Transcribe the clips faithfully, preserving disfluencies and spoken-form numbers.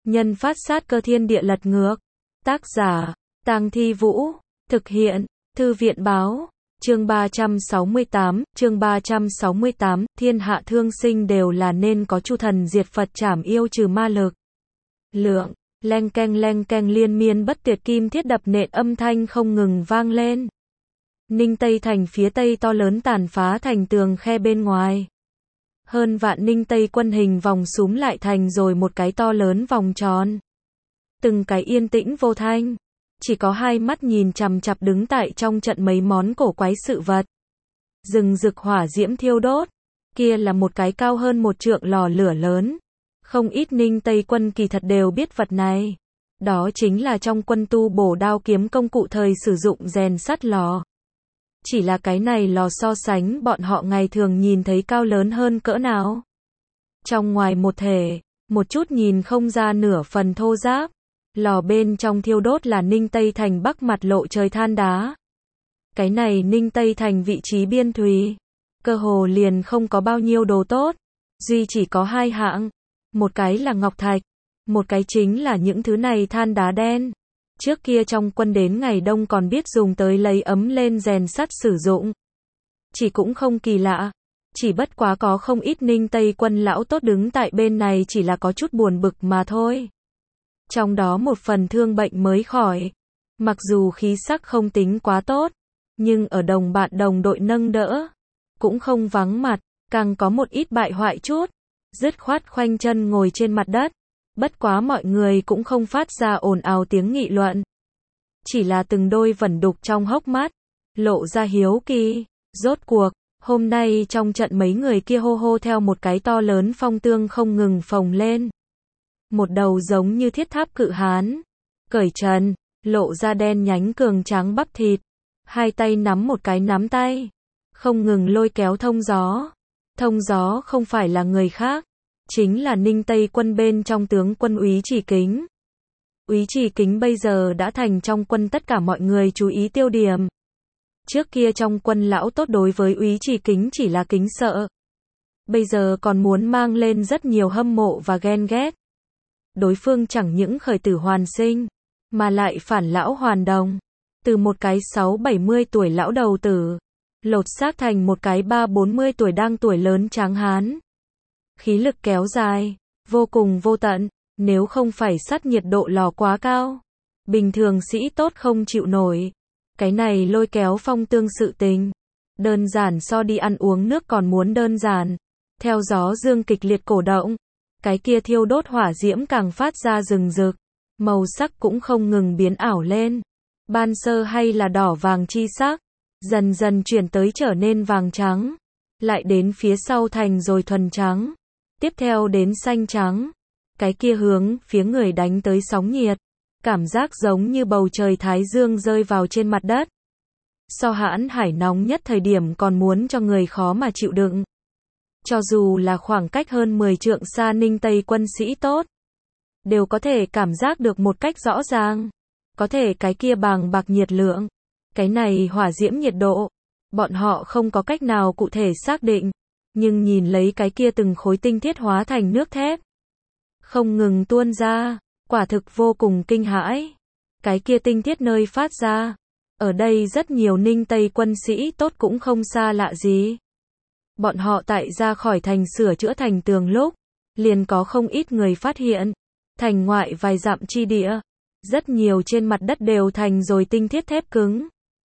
Nhân phát sát cơ thiên địa lật ngược. Tác giả, Tang Thi Vũ. Thực hiện, Thư viện Báo. Chương ba trăm sáu mươi tám, chương ba trăm sáu mươi tám, thiên hạ thương sinh đều là nên có chu thần diệt Phật trảm yêu trừ ma lực. Lượng, leng keng leng keng liên miên bất tuyệt kim thiết đập nện âm thanh không ngừng vang lên. Ninh Tây Thành phía tây to lớn tàn phá thành tường khe bên ngoài. Hơn vạn Ninh Tây quân hình vòng súm lại thành rồi một cái to lớn vòng tròn. Từng cái yên tĩnh vô thanh. Chỉ có hai mắt nhìn chằm chằm đứng tại trong trận mấy món cổ quái sự vật. Rừng rực hỏa diễm thiêu đốt. Kia là một cái cao hơn một trượng lò lửa lớn. Không ít Ninh Tây quân kỳ thật đều biết vật này. Đó chính là trong quân tu bổ đao kiếm công cụ thời sử dụng rèn sắt lò. Chỉ là cái này lò so sánh bọn họ ngày thường nhìn thấy cao lớn hơn cỡ nào. Trong ngoài một thể, một chút nhìn không ra nửa phần thô ráp. Lò bên trong thiêu đốt là Ninh Tây Thành bắc mặt lộ trời than đá. Cái này Ninh Tây Thành vị trí biên thùy. Cơ hồ liền không có bao nhiêu đồ tốt. Duy chỉ có hai hạng. Một cái là ngọc thạch. Một cái chính là những thứ này than đá đen. Trước kia trong quân đến ngày đông còn biết dùng tới lấy ấm lên rèn sắt sử dụng. Chỉ cũng không kỳ lạ. Chỉ bất quá có không ít Ninh Tây quân lão tốt đứng tại bên này chỉ là có chút buồn bực mà thôi. Trong đó một phần thương bệnh mới khỏi. Mặc dù khí sắc không tính quá tốt. Nhưng ở đồng bạn đồng đội nâng đỡ. Cũng không vắng mặt. Càng có một ít bại hoại chút. Dứt khoát khoanh chân ngồi trên mặt đất. Bất quá mọi người cũng không phát ra ồn ào tiếng nghị luận. Chỉ là từng đôi vẩn đục trong hốc mắt. Lộ ra hiếu kỳ. Rốt cuộc, hôm nay trong trận mấy người kia hô hô theo một cái to lớn phong tương không ngừng phồng lên. Một đầu giống như thiết tháp cự hán. Cởi trần, lộ ra đen nhánh cường tráng bắp thịt. Hai tay nắm một cái nắm tay. Không ngừng lôi kéo thông gió. Thông gió không phải là người khác. Chính là Ninh Tây quân bên trong tướng quân Úy Chỉ Kính. Úy Chỉ Kính bây giờ đã thành trong quân tất cả mọi người chú ý tiêu điểm. Trước kia trong quân lão tốt đối với Úy Chỉ Kính chỉ là kính sợ. Bây giờ còn muốn mang lên rất nhiều hâm mộ và ghen ghét. Đối phương chẳng những khởi tử hoàn sinh, mà lại phản lão hoàn đồng. Từ một cái sáu bảy mươi tuổi lão đầu tử, lột xác thành một cái ba bốn mươi tuổi đang tuổi lớn tráng hán. Khí lực kéo dài, vô cùng vô tận, nếu không phải sắt nhiệt độ lò quá cao. Bình thường sĩ tốt không chịu nổi. Cái này lôi kéo phong tương sự tình. Đơn giản so đi ăn uống nước còn muốn đơn giản. Theo gió dương kịch liệt cổ động. Cái kia thiêu đốt hỏa diễm càng phát ra rừng rực. Màu sắc cũng không ngừng biến ảo lên. Ban sơ hay là đỏ vàng chi sắc. Dần dần chuyển tới trở nên vàng trắng. Lại đến phía sau thành rồi thuần trắng. Tiếp theo đến xanh trắng. Cái kia hướng phía người đánh tới sóng nhiệt. Cảm giác giống như bầu trời thái dương rơi vào trên mặt đất. So hãn hải nóng nhất thời điểm còn muốn cho người khó mà chịu đựng. Cho dù là khoảng cách hơn mười trượng xa Ninh Tây quân sĩ tốt. Đều có thể cảm giác được một cách rõ ràng. Có thể cái kia bàng bạc nhiệt lượng. Cái này hỏa diễm nhiệt độ. Bọn họ không có cách nào cụ thể xác định. Nhưng nhìn lấy cái kia từng khối tinh thiết hóa thành nước thép. Không ngừng tuôn ra. Quả thực vô cùng kinh hãi. Cái kia tinh thiết nơi phát ra. Ở đây rất nhiều Ninh Tây quân sĩ tốt cũng không xa lạ gì. Bọn họ tại ra khỏi thành sửa chữa thành tường lúc. Liền có không ít người phát hiện. Thành ngoại vài dặm chi địa. Rất nhiều trên mặt đất đều thành rồi tinh thiết thép cứng.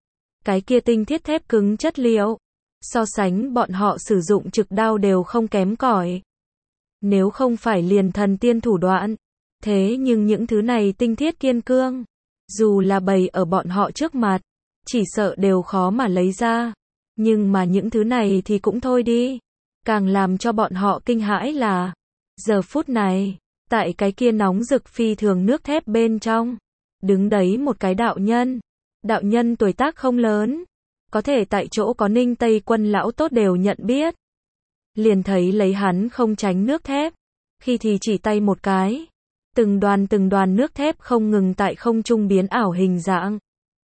Cái kia tinh thiết thép cứng chất liệu. So sánh bọn họ sử dụng trực đao đều không kém cỏi. Nếu không phải liền thần tiên thủ đoạn. Thế nhưng những thứ này tinh thiết kiên cương. Dù là bày ở bọn họ trước mặt. Chỉ sợ đều khó mà lấy ra. Nhưng mà những thứ này thì cũng thôi đi. Càng làm cho bọn họ kinh hãi là. Giờ phút này. Tại cái kia nóng rực phi thường nước thép bên trong. Đứng đấy một cái đạo nhân. Đạo nhân tuổi tác không lớn. Có thể tại chỗ có Ninh Tây quân lão tốt đều nhận biết. Liền thấy lấy hắn không tránh nước thép. Khi thì chỉ tay một cái. Từng đoàn từng đoàn nước thép không ngừng tại không trung biến ảo hình dạng.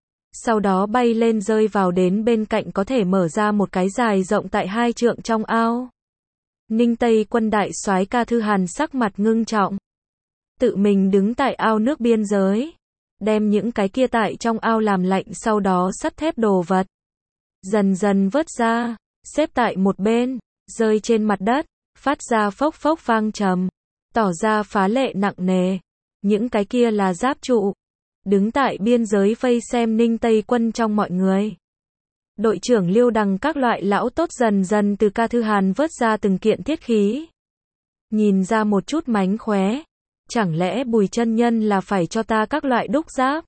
Sau đó bay lên rơi vào đến bên cạnh có thể mở ra một cái dài rộng tại hai trượng trong ao. Ninh Tây quân đại soái Ca Thư Hàn sắc mặt ngưng trọng. tự mình đứng tại ao nước biên giới, đem những cái kia tại trong ao làm lạnh sau đó sắt thép đồ vật. Dần dần vớt ra, xếp tại một bên, rơi trên mặt đất, phát ra phốc phốc vang trầm, tỏ ra phá lệ nặng nề. Những cái kia là giáp trụ. Đứng tại biên giới vây xem Ninh Tây quân trong mọi người. Đội trưởng Liêu Đằng các loại lão tốt dần dần từ Ca Thư Hàn vớt ra từng kiện thiết khí. Nhìn ra một chút mánh khóe. Chẳng lẽ Bùi chân nhân là phải cho ta các loại đúc giáp?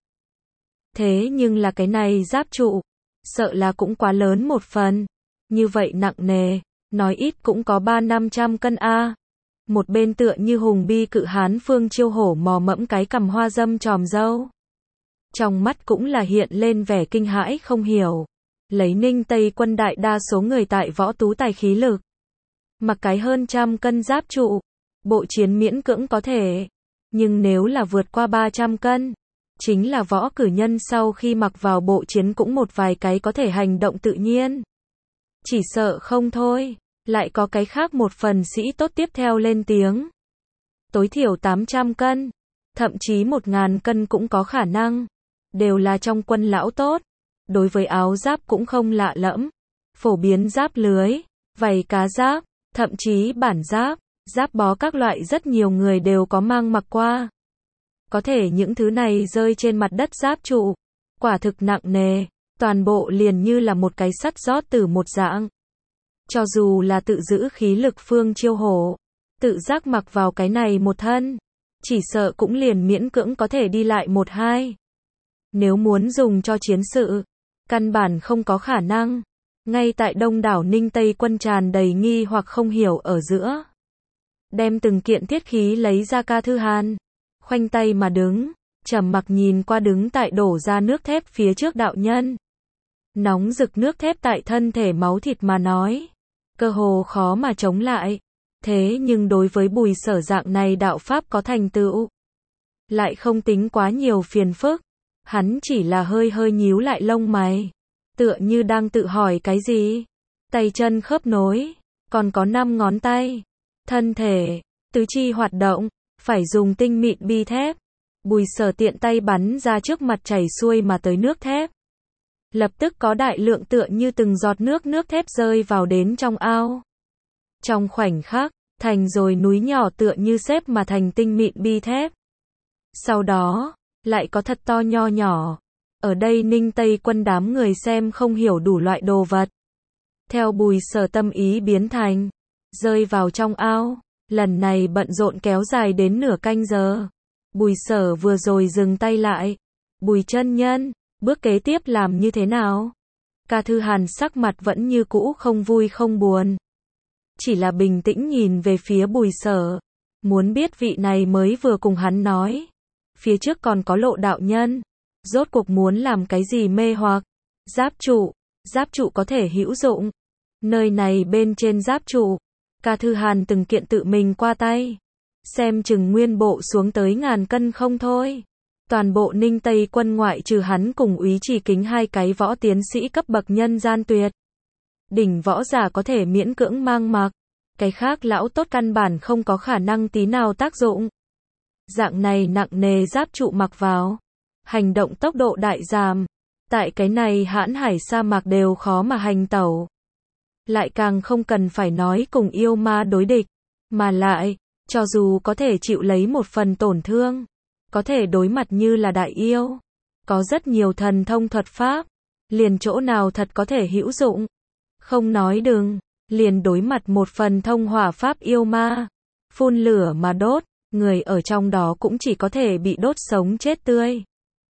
Thế nhưng là cái này giáp trụ, sợ là cũng quá lớn một phần. Như vậy nặng nề, nói ít cũng có ba năm trăm cân a. Một bên tựa như hùng bi cự hán Phương Chiêu Hổ mò mẫm cái cằm hoa dâm tròm râu. Trong mắt cũng là hiện lên vẻ kinh hãi không hiểu. Lấy Ninh Tây quân đại đa số người tại võ tú tài khí lực. Mặc cái hơn trăm cân giáp trụ, bộ chiến miễn cưỡng có thể. Nhưng nếu là vượt qua ba trăm cân, chính là võ cử nhân sau khi mặc vào bộ chiến cũng một vài cái có thể hành động tự nhiên. Chỉ sợ không thôi, lại có cái khác một phần sĩ tốt tiếp theo lên tiếng. Tối thiểu tám trăm cân, thậm chí một nghìn cân cũng có khả năng. Đều là trong quân lão tốt. Đối với áo giáp cũng không lạ lẫm. Phổ biến giáp lưới, vảy cá giáp, thậm chí bản giáp, giáp bó các loại rất nhiều người đều có mang mặc qua. Có thể những thứ này rơi trên mặt đất giáp trụ, quả thực nặng nề, toàn bộ liền như là một cái sắt rót từ một dạng. Cho dù là tự giữ khí lực Phương Chiêu Hổ, tự giác mặc vào cái này một thân, chỉ sợ cũng liền miễn cưỡng có thể đi lại một hai. Nếu muốn dùng cho chiến sự, căn bản không có khả năng. Ngay tại đông đảo Ninh Tây quân tràn đầy nghi hoặc không hiểu ở giữa. Đem từng kiện thiết khí lấy ra Ca Thư Hàn, khoanh tay mà đứng, trầm mặc nhìn qua đứng tại đổ ra nước thép phía trước đạo nhân. Nóng rực nước thép tại thân thể máu thịt mà nói, cơ hồ khó mà chống lại. Thế nhưng đối với Bùi Sở dạng này đạo pháp có thành tựu, lại không tính quá nhiều phiền phức. Hắn chỉ là hơi hơi nhíu lại lông mày, tựa như đang tự hỏi cái gì. Tay chân khớp nối, còn có năm ngón tay, thân thể, tứ chi hoạt động, phải dùng tinh mịn bi thép. Bùi Sở tiện tay bắn ra trước mặt chảy xuôi mà tới nước thép. Lập tức có đại lượng tựa như từng giọt nước nước thép rơi vào đến trong ao. Trong khoảnh khắc, thành rồi núi nhỏ tựa như xếp mà thành tinh mịn bi thép. Sau đó, lại có thật to nho nhỏ. Ở đây Ninh Tây quân đám người xem không hiểu đủ loại đồ vật. Theo Bùi Sở tâm ý biến thành, rơi vào trong ao. Lần này bận rộn kéo dài đến nửa canh giờ. Bùi Sở vừa rồi dừng tay lại. Bùi chân nhân, bước kế tiếp làm như thế nào? Ca Thư Hàn sắc mặt vẫn như cũ không vui không buồn. Chỉ là bình tĩnh nhìn về phía Bùi Sở. Muốn biết vị này mới vừa cùng hắn nói. Phía trước còn có Lộ đạo nhân. Rốt cuộc muốn làm cái gì mê hoặc? Giáp trụ. Giáp trụ có thể hữu dụng. Nơi này bên trên giáp trụ. Ca Thư Hàn từng kiện tự mình qua tay. Xem chừng nguyên bộ xuống tới ngàn cân không thôi. Toàn bộ Ninh Tây quân ngoại trừ hắn cùng Úy Trì Kính hai cái võ tiến sĩ cấp bậc nhân gian tuyệt. Đỉnh võ giả có thể miễn cưỡng mang mặc. Cái khác lão tốt căn bản không có khả năng tí nào tác dụng. Dạng này nặng nề giáp trụ mặc vào. Hành động tốc độ đại giảm. Tại cái này hãn hải sa mạc đều khó mà hành tẩu. Lại càng không cần phải nói cùng yêu ma đối địch. Mà lại, cho dù có thể chịu lấy một phần tổn thương, có thể đối mặt như là đại yêu. Có rất nhiều thần thông thuật pháp. Liền chỗ nào thật có thể hữu dụng. Không nói đừng, liền đối mặt một phần thông hỏa pháp yêu ma. Phun lửa mà đốt, người ở trong đó cũng chỉ có thể bị đốt sống chết tươi.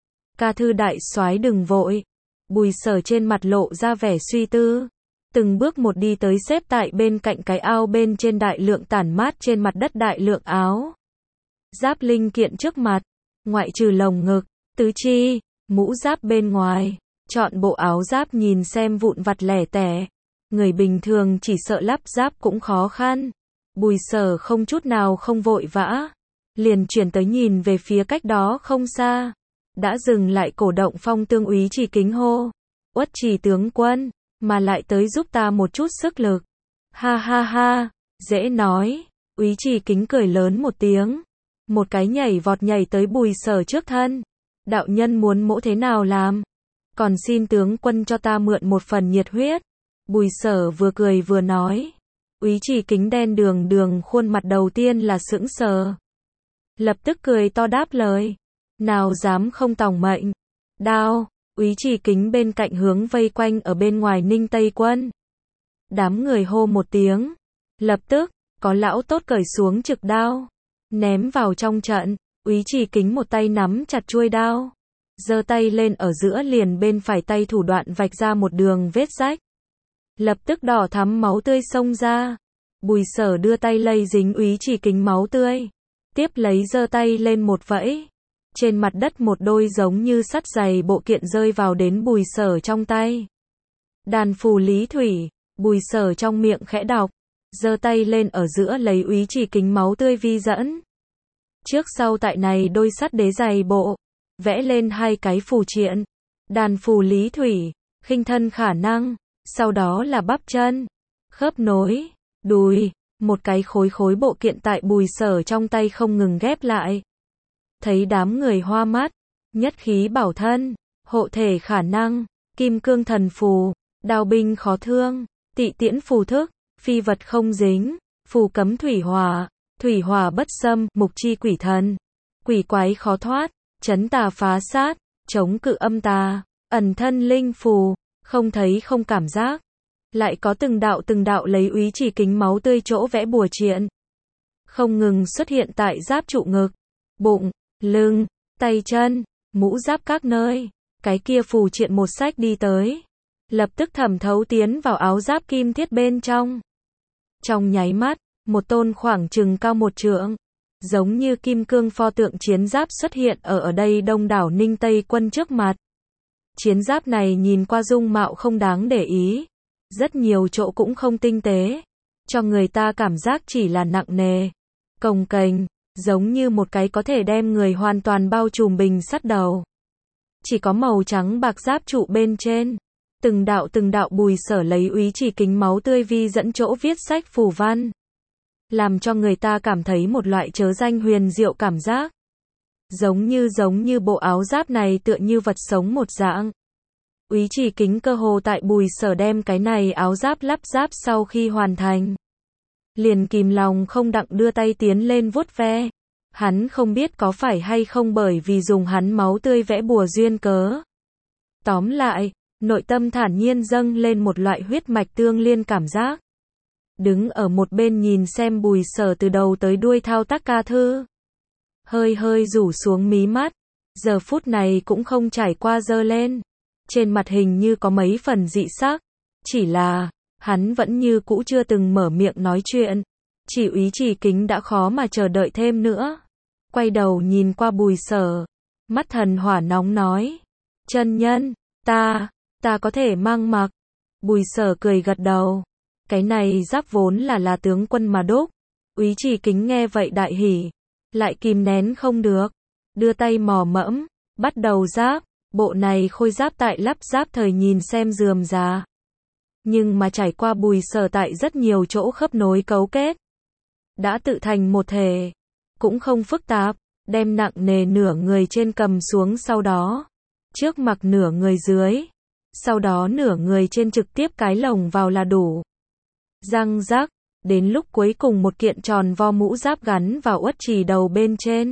Ca Thư đại soái đừng vội. Bùi Sở trên mặt lộ ra vẻ suy tư. Từng bước một đi tới xếp tại bên cạnh cái ao bên trên đại lượng tản mát trên mặt đất đại lượng áo. Giáp linh kiện trước mặt, ngoại trừ lồng ngực, tứ chi, mũ giáp bên ngoài, chọn bộ áo giáp nhìn xem vụn vặt lẻ tẻ. Người bình thường chỉ sợ lắp giáp cũng khó khăn. Bùi Sở không chút nào không vội vã, liền chuyển tới nhìn về phía cách đó không xa. Đã dừng lại cổ động Phong Tương Úy Trì Kính hô. Uất Trì tướng quân, mà lại tới giúp ta một chút sức lực. Ha ha ha, dễ nói. Úy Trì Kính cười lớn một tiếng. một cái nhảy vọt nhảy tới Bùi Sở trước thân. Đạo nhân muốn mỗ thế nào làm? Còn xin tướng quân cho ta mượn một phần nhiệt huyết. Bùi Sở vừa cười vừa nói. Úy Chỉ Kính đen đường đường khuôn mặt đầu tiên là sững sờ. Lập tức cười to đáp lời. Nào dám không tòng mệnh. Đao. Úy Chỉ Kính bên cạnh hướng vây quanh ở bên ngoài Ninh Tây quân. Đám người hô một tiếng. Lập tức, có lão tốt cởi xuống trực đao. Ném vào trong trận. Úy Chỉ Kính một tay nắm chặt chuôi đao. Giơ tay lên ở giữa liền bên phải tay thủ đoạn vạch ra một đường vết rách. Lập tức đỏ thắm máu tươi xông ra. Bùi Sở đưa tay lây dính Úy Chỉ Kính máu tươi. Tiếp lấy giơ tay lên một vẫy. Trên mặt đất một đôi giống như sắt dày bộ kiện rơi vào đến Bùi Sở trong tay. Đàn phù lý thủy. Bùi Sở trong miệng khẽ đọc. Giơ tay lên ở giữa lấy Úy Chỉ Kính máu tươi vi dẫn. Trước sau tại này đôi sắt đế dày bộ. Vẽ lên hai cái phù triện. Đàn phù lý thủy. Khinh thân khả năng. Sau đó là bắp chân. Khớp nối. Đùi. Một cái khối khối bộ kiện tại Bùi Sở trong tay không ngừng ghép lại. Thấy đám người hoa mắt. Nhất khí bảo thân. Hộ thể khả năng. Kim cương thần phù. Đao binh khó thương. Tị tiễn phù thức. Phi vật không dính. Phù cấm thủy hỏa. Thủy hỏa bất xâm. Mục chi quỷ thần. Quỷ quái khó thoát. Chấn tà phá sát. Chống cự âm tà. Ẩn thân linh phù. Không thấy không cảm giác. Lại có từng đạo từng đạo lấy Úy Chỉ Kính máu tươi chỗ vẽ bùa triện. Không ngừng xuất hiện tại giáp trụ ngực. Bụng. Lưng. Tay chân. Mũ giáp các nơi. Cái kia phù triện một sách đi tới. Lập tức thẩm thấu tiến vào áo giáp kim thiết bên trong. Trong nháy mắt, một tôn khoảng chừng cao một trượng. Giống như kim cương pho tượng chiến giáp xuất hiện ở ở đây đông đảo Ninh Tây quân trước mặt. Chiến giáp này nhìn qua dung mạo không đáng để ý. Rất nhiều chỗ cũng không tinh tế. Cho người ta cảm giác chỉ là nặng nề. Cồng kềnh, giống như một cái có thể đem người hoàn toàn bao trùm bình sắt đầu. Chỉ có màu trắng bạc giáp trụ bên trên. Từng đạo từng đạo Bùi Sở lấy Úy Chỉ Kính máu tươi vi dẫn chỗ viết sách phù văn. Làm cho người ta cảm thấy một loại chớ danh huyền diệu cảm giác. Giống như giống như bộ áo giáp này tựa như vật sống một dạng. Úy Chỉ Kính cơ hồ tại Bùi Sở đem cái này áo giáp lắp ráp sau khi hoàn thành. Liền kìm lòng không đặng đưa tay tiến lên vuốt ve. Hắn không biết có phải hay không bởi vì dùng hắn máu tươi vẽ bùa duyên cớ. Tóm lại, nội tâm thản nhiên dâng lên một loại huyết mạch tương liên cảm giác. Đứng ở một bên nhìn xem Bùi Sở từ đầu tới đuôi thao tác ca thư. Hơi hơi rủ xuống mí mắt. Giờ phút này cũng không trải qua dơ lên. Trên mặt hình như có mấy phần dị sắc. Chỉ là, hắn vẫn như cũ chưa từng mở miệng nói chuyện. Chỉ Úy Chỉ Kính đã khó mà chờ đợi thêm nữa. Quay đầu nhìn qua Bùi Sở. Mắt thần hỏa nóng nói. Chân nhân, ta, ta có thể mang mặc. Bùi Sở cười gật đầu. Cái này giáp vốn là là tướng quân mà đúc. Úy Chỉ Kính nghe vậy đại hỉ. Lại kìm nén không được. Đưa tay mò mẫm. Bắt đầu giáp. Bộ này khôi giáp tại lắp ráp thời nhìn xem rườm rà. Nhưng mà trải qua Bùi Sở tại rất nhiều chỗ khớp nối cấu kết. Đã tự thành một thể. Cũng không phức tạp. Đem nặng nề nửa người trên cầm xuống sau đó. Trước mặc nửa người dưới. Sau đó nửa người trên trực tiếp cái lồng vào là đủ. Răng rắc. Đến lúc cuối cùng một kiện tròn vo mũ giáp gắn vào uất trì đầu bên trên.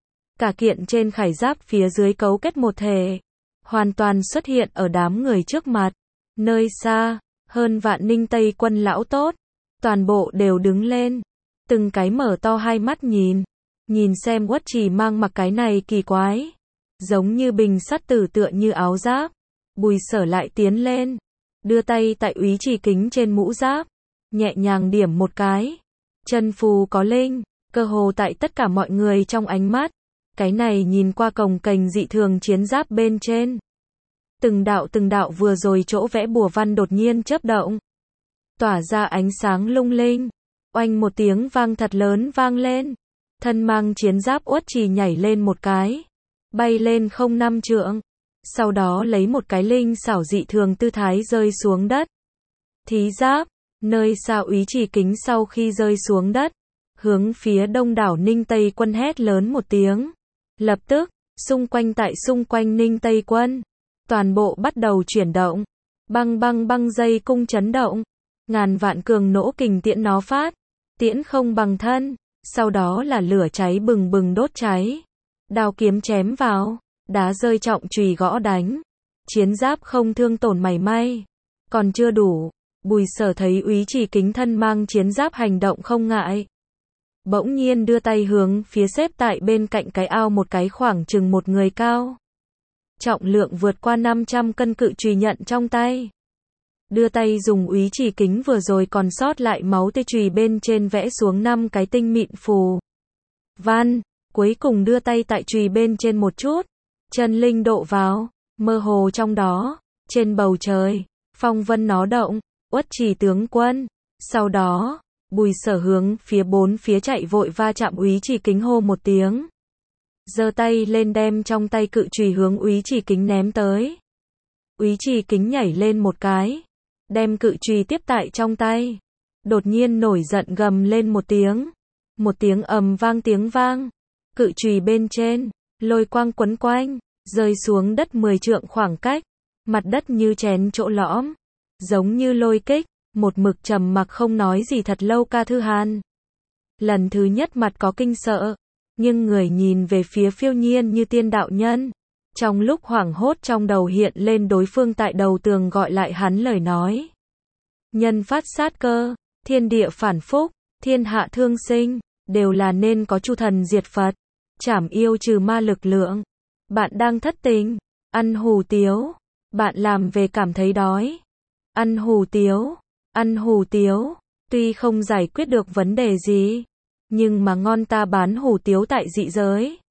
Cả kiện trên khải giáp phía dưới cấu kết một thể. Hoàn toàn xuất hiện ở đám người trước mặt. Nơi xa, hơn vạn Ninh Tây quân lão tốt. Toàn bộ đều đứng lên. Từng cái mở to hai mắt nhìn. Nhìn xem uất trì mang mặc cái này kỳ quái. Giống như bình sắt tử tựa như áo giáp. Bùi Sở lại tiến lên. Đưa tay tại Úy Chỉ Kính trên mũ giáp. Nhẹ nhàng điểm một cái. Chân phù có linh. Cơ hồ tại tất cả mọi người trong ánh mắt. Cái này nhìn qua cồng kềnh dị thường chiến giáp bên trên. Từng đạo từng đạo vừa rồi chỗ vẽ bùa văn đột nhiên chớp động. Tỏa ra ánh sáng lung linh. Oanh một tiếng vang thật lớn vang lên. Thân mang chiến giáp uất trì nhảy lên một cái. Bay lên không năm trượng. Sau đó lấy một cái linh xảo dị thường tư thái rơi xuống đất. Thí giáp. Nơi xa Úy Chỉ Kính sau khi rơi xuống đất. hướng phía đông đảo Ninh Tây quân hét lớn một tiếng. Lập tức, xung quanh tại xung quanh Ninh Tây quân, toàn bộ bắt đầu chuyển động. Băng băng băng dây cung chấn động, ngàn vạn cường nỗ kình tiễn nó phát, tiễn không bằng thân, sau đó là lửa cháy bừng bừng đốt cháy. Đao kiếm chém vào, đá rơi trọng chùy gõ đánh. Chiến giáp không thương tổn mảy may. Còn chưa đủ, Bùi Sở thấy Úy Chỉ Kính thân mang chiến giáp hành động không ngại. Bỗng nhiên đưa tay hướng phía xếp tại bên cạnh cái ao một cái khoảng chừng một người cao. Trọng lượng vượt qua năm trăm cân cự chùy nhận trong tay. Đưa tay dùng Úy Chỉ Kính vừa rồi còn sót lại máu tê chùy bên trên vẽ xuống năm cái tinh mịn phù văn, cuối cùng đưa tay tại chùy bên trên một chút, chân linh độ vào, mơ hồ trong đó, trên bầu trời, phong vân nó động, Uất Chỉ tướng quân. Sau đó, Bùi Sở hướng phía bốn phía chạy vội va chạm Úy Chỉ Kính hô một tiếng. Giơ tay lên đem trong tay cự chùy hướng Úy Chỉ Kính ném tới. Úy Chỉ Kính nhảy lên một cái, đem cự chùy tiếp tại trong tay. Đột nhiên nổi giận gầm lên một tiếng. Một tiếng ầm vang tiếng vang. Cự chùy bên trên, lôi quang quấn quanh, rơi xuống đất mười trượng khoảng cách. Mặt đất như chén chỗ lõm, giống như lôi kích, một mực trầm mặc không nói gì thật lâu. Ca Thư Hàn lần thứ nhất mặt có kinh sợ, nhưng người nhìn về phía Phiêu Nhiên như tiên đạo nhân. Trong lúc hoảng hốt trong đầu hiện lên đối phương tại đầu tường gọi lại hắn lời nói. Nhân phát sát cơ, thiên địa phản phúc, thiên hạ thương sinh, đều là nên có chu thần diệt Phật, trảm yêu trừ ma lực lượng. Bạn đang thất tình, ăn hủ tiếu, bạn làm về cảm thấy đói. Ăn hủ tiếu, ăn hủ tiếu, tuy không giải quyết được vấn đề gì, nhưng mà ngon. Ta bán hủ tiếu tại dị giới.